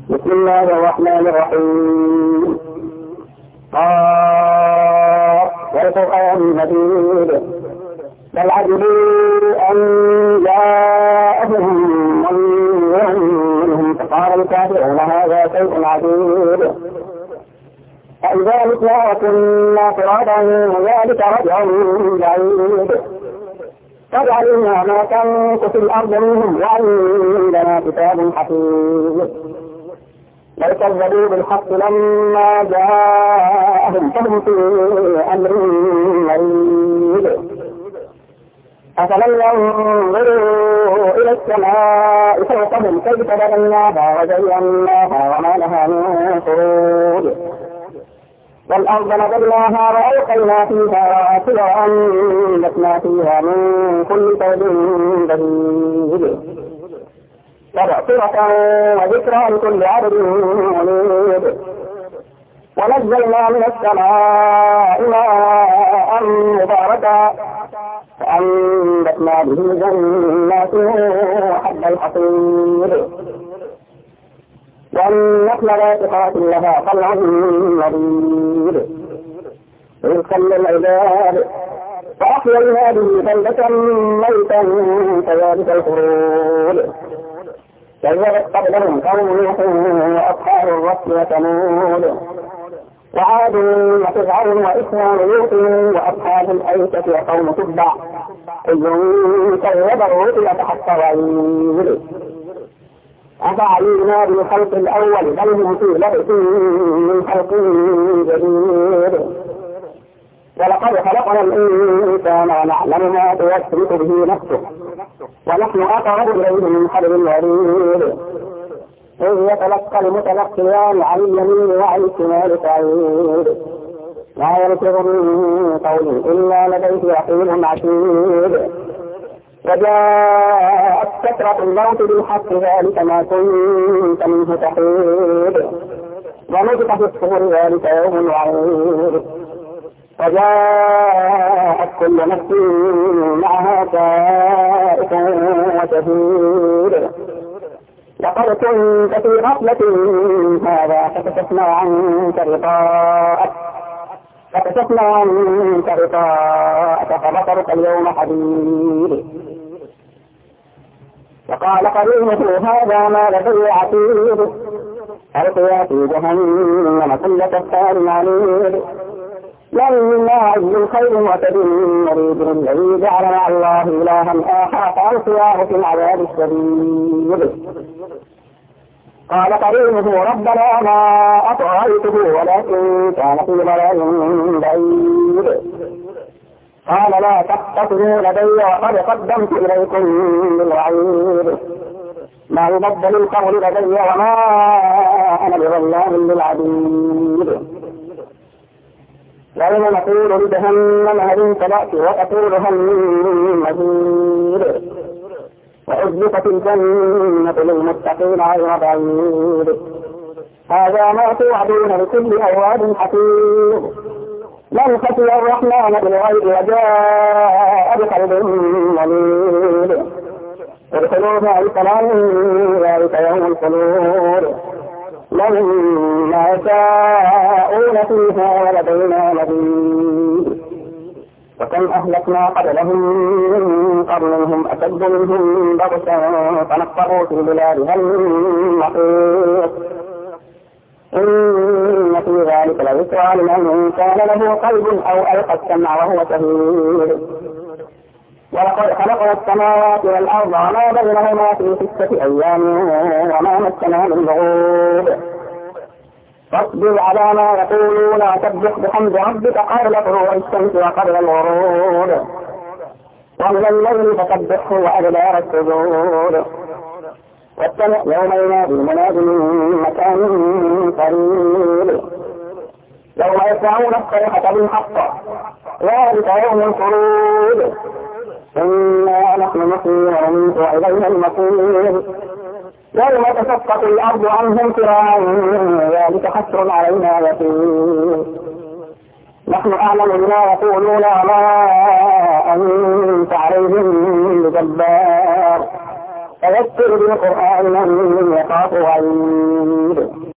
بسم الله الرحمن الرحيم. والقرآن المجيد بل عجبوا أن جاءهم منذر منهم فقال الكافرون هذا شيء عجيب فإذا متنا وكنا ترابا ذلك رجع بعيد قد علمنا ما تنقص الأرض منهم وعندنا كتاب حفيظ بل كذبوا بالحق لما جاءهم فهم في أمر مريض أفلم ينظروا إلى السماء فوقهم كيف بنيناها وزيناها وما لها من فروج والأرض مددناها وألقينا فيها رواسي وأنبتنا فيها من كل شيء بهيج تبصرة وذكرى لكل عبد منيب ونزلنا من السماء ماء مباركا فأنبتنا به جنات وحب الحصيد والنخل باسقات لها طلع نضيد رزقا للعباد وأحيينا به بلدة ميتا كذلك الخروج كذبت قبلهم قوم نوح وأصحاب الرس وثمود وعاد وفرعون وإخوان لوط وأصحاب الأيكة وقوم تبع كل كذب الرسل فحق وعيد أفعلينا بالخلق الأول بل هم في لبس من خلق جديد ولقد خلقنا الإنسان ونعلم ما توسوس به نفسه ونحن أقرب إليه من حبل الوريد إذ يتلقى المتلقيان عن اليمين وعن الشمال قعيد لا يلفظ من قول إلا لديه رقيب عتيد وجاءت سكرة الموت بالحق ذلك ما كنت منه تحيد ونفخ في الصور ذلك يوم وعيد وجاءت كل نفس معها سائق وشهيد لقد كنت في غفلة من هذا فكشفنا عنك غطاءك فبصرك اليوم حديد وقال قرينه هذا ما لدي عتيد ألقيا في جهنم كل كفار عنيد لما عز خير معتد مريد الذي جعل مع الله إلها آخر فألقياه في العذاب الشديد قال قرينه ربنا ما أطغيته ولكن كان في ضلال بعيد قال لا تقتصروا لدي وقد قدمت إليكم بالوعيد ما يبدل القول لدي وما أنا بظلام للعبيد يوم نقول لجهنم هل امتلأت وتقول هل من مزيد وأزلفت الجنة للمتقين غير بعيد هذا ما توعدون لكل أواب حفيظ من خشي الرحمن بالغيب وجاء بقلب منيب ادخلوها بسلام ذلك يوم الخلود لهم ما يشاءون فيها ولدينا مزيد وكم أهلكنا قبلهم من قرن هم أشد منهم بطشا فنقبوا في البلاد هل من محيط إن في ذلك لذكرى لمن كان له قلب أو ألقى السمع وهو شهيد ولقد خلقنا السماوات والأرض وما بينهما في 6 أيام وما مسنا من لغوب فاصبر على ما يقولون وسبح بحمد ربك قبل طلوع الشمس وقبل الغروب ومن الليل فسبحه وأدبار السجود واستمع يوم ينادي المناد من مكان قريب يوم يسمعون الصيحة بالحق ذلك يوم الخروج إنا نحن نحيي ونميت وإلينا المصير يوم تشقق الأرض عنهم سراعا ذلك حسر علينا يسير نحن أعلم بما يقولون وما أنت عليهم بجبار فذكر بالقرآن من يخاف وعيد